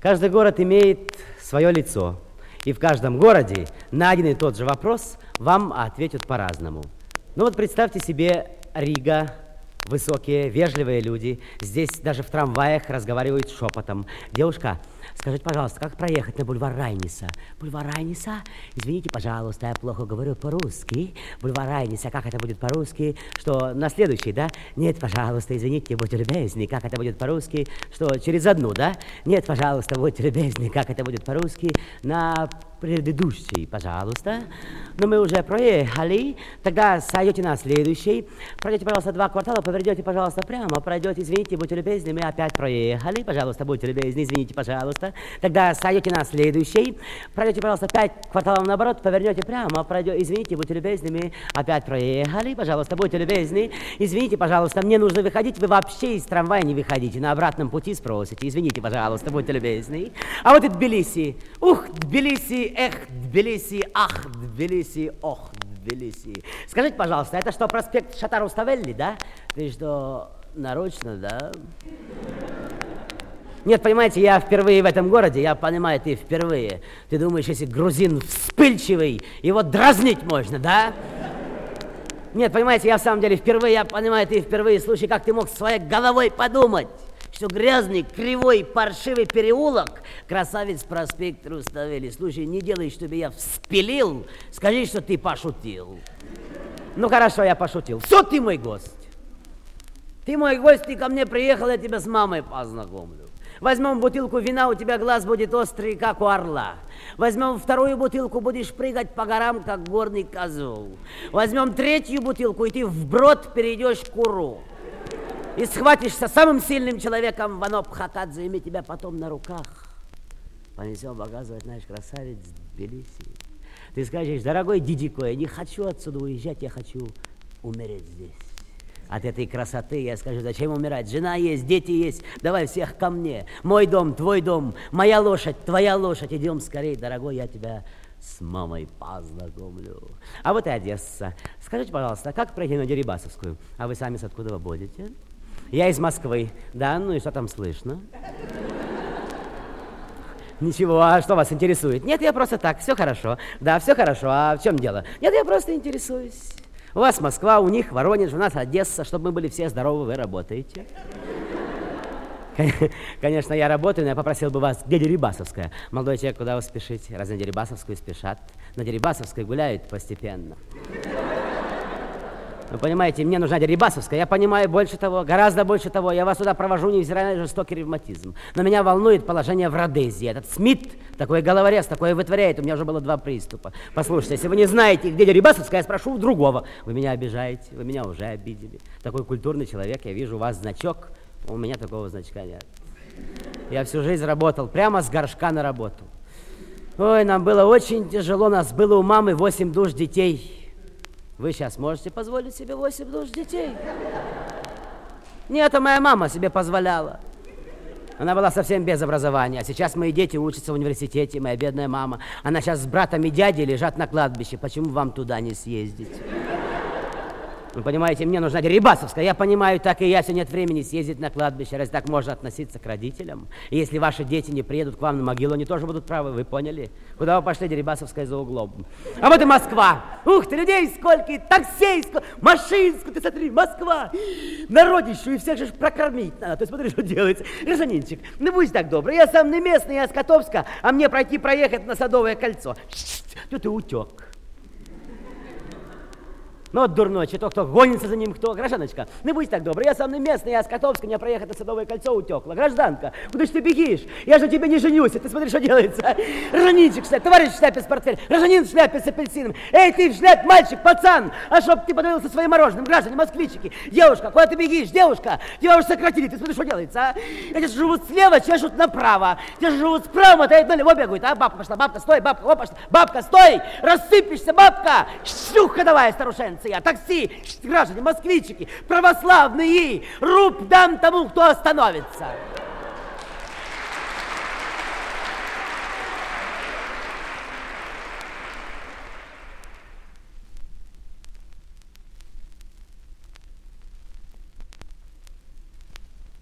Каждый город имеет свое лицо, и в каждом городе на один и тот же вопрос вам ответят по-разному. Ну вот представьте себе Рига, высокие, вежливые люди, здесь даже в трамваях разговаривают шепотом. Девушка, скажите, пожалуйста, как проехать на бульвар Райниса? Бульвар Райниса? Извините, пожалуйста, я плохо говорю по-русски. Бульвар Райниса, как это будет по-русски? Что, на следующий, да? Нет, пожалуйста, извините, будьте любезны, как это будет по-русски? Что, через одну, да? Нет, пожалуйста, будьте любезны, как это будет по-русски? На предыдущий, пожалуйста. Но мы уже проехали, тогда сойдете на следующий. Пройдете, пожалуйста, 2 квартала, повернете, пожалуйста, прямо. Пройдете, извините, будьте любезны, мы опять проехали. Пожалуйста, будьте любезны, извините, пожалуйста. Тогда сойдете на следующий. Пройдете, пожалуйста, 5 кварталов наоборот, повернете прямо. Пройдете, извините, будьте любезны, мы опять проехали. Пожалуйста, будьте любезны. Извините, пожалуйста, мне нужно выходить. Вы вообще из трамвая не выходите. На обратном пути спросите. Извините, пожалуйста, будьте любезны. А вот и Тбилиси. Ух, Тбилиси, эх, Тбилиси, ах, Тбилиси, ох, Тбилиси. Скажите, пожалуйста, это что, проспект Шатаруставелли, да? Ты что, нарочно, да? Нет, понимаете, я впервые в этом городе, я понимаю, ты впервые. Ты думаешь, если грузин вспыльчивый, его дразнить можно, да? Нет, понимаете, я в самом деле впервые, я понимаю, ты впервые. Слушай, как ты мог своей головой подумать, что грязный, кривой, паршивый переулок, красавец проспект Руставели. Слушай, не делай, чтобы я вспилил, скажи, что ты пошутил. Ну хорошо, я пошутил. Все, ты мой гость. Ты мой гость, ты ко мне приехал, я тебя с мамой познакомлю. Возьмем бутылку вина, у тебя глаз будет острый, как у орла. Возьмем 2-ю бутылку, будешь прыгать по горам, как горный козел. Возьмем 3-ю бутылку, и ты вброд перейдешь к Куру. И схватишься самым сильным человеком в Анопхакадзе, и мы тебя потом на руках понесем показывать наш красавец Тбилиси. Ты скажешь, дорогой Дидико, я не хочу отсюда уезжать, я хочу умереть здесь. От этой красоты я скажу, зачем умирать? Жена есть, дети есть, давай всех ко мне. Мой дом, твой дом, моя лошадь, твоя лошадь. Идем скорее, дорогой, я тебя с мамой познакомлю. А вот и Одесса. Скажите, пожалуйста, как пройти на Дерибасовскую? А вы сами с откуда вы будете? Я из Москвы. Да, ну и что там слышно? Ничего, а что вас интересует? Нет, я просто так, все хорошо. Да, все хорошо, а в чем дело? Нет, я просто интересуюсь. У вас Москва, у них Воронеж, у нас Одесса, чтобы мы были все здоровы, вы работаете. Конечно, я работаю, но я попросил бы вас, где Дерибасовская? Молодой человек, куда вы спешите? Раз на Дерибасовскую спешат? На Дерибасовской гуляют постепенно. Вы понимаете, мне нужна Дерибасовская, я понимаю больше того, гораздо больше того, я вас туда провожу, невзирая на жестокий ревматизм. Но меня волнует положение в Родезии. Этот Смит, такой головорез, такое вытворяет, у меня уже было 2 приступа. Послушайте, если вы не знаете, где Дерибасовская, я спрошу у другого. Вы меня обижаете, вы меня уже обидели. Такой культурный человек, я вижу, у вас значок, у меня такого значка нет. Я всю жизнь работал, прямо с горшка на работу. Ой, нам было очень тяжело, нас было у мамы 8 душ детей. Вы сейчас можете позволить себе 8 душ детей? Нет, это моя мама себе позволяла. Она была совсем без образования. А сейчас мои дети учатся в университете, моя бедная мама. Она сейчас с братом и дядей лежат на кладбище. Почему вам туда не съездить? Вы понимаете, мне нужна Дерибасовская. Я понимаю, так и я, все нет времени съездить на кладбище. Разве так можно относиться к родителям? И если ваши дети не приедут к вам на могилу, они тоже будут правы, вы поняли? Куда вы пошли, Дерибасовская за углом? А вот и Москва. Ух ты, людей сколько, и таксей сколько, машин сколько, ты смотри, Москва. Народищу, и всех же прокормить надо. Ты смотри, что делается. Гражданинчик, ну будь так добрый, я сам не местный, я с Котовска, а мне проехать на Садовое кольцо. Тут ты утек. Ну вот дурной, кто гонится за ним, кто? Гражданочка, не будь так добрый, я сам не местный, я с Котовска, мне проехать на Садовое кольцо утекла. Гражданка, куда ж ты бегишь? Я же тебе не женюсь, ты смотри, что делается. Гражданинчик в шляпе, товарищ в шляпе с портфелем, гражданин в шляпе с апельсином. Эй, ты в шляпе, мальчик, пацан, а чтоб ты подавился своим мороженым, граждане, москвичики. Девушка, куда ты бегишь, девушка? Тебя уже сократили, ты смотри, что делается, а? Эти живут слева, чешут направо. Те же живут справа, то налево бегают, а? Бабка пошла, бабка, стой, бабка, опа, бабка, стой, рассыпешься, бабка. Шлюха давай, старушенца. Такси, граждане, москвичики, православные, руб дам тому, кто остановится.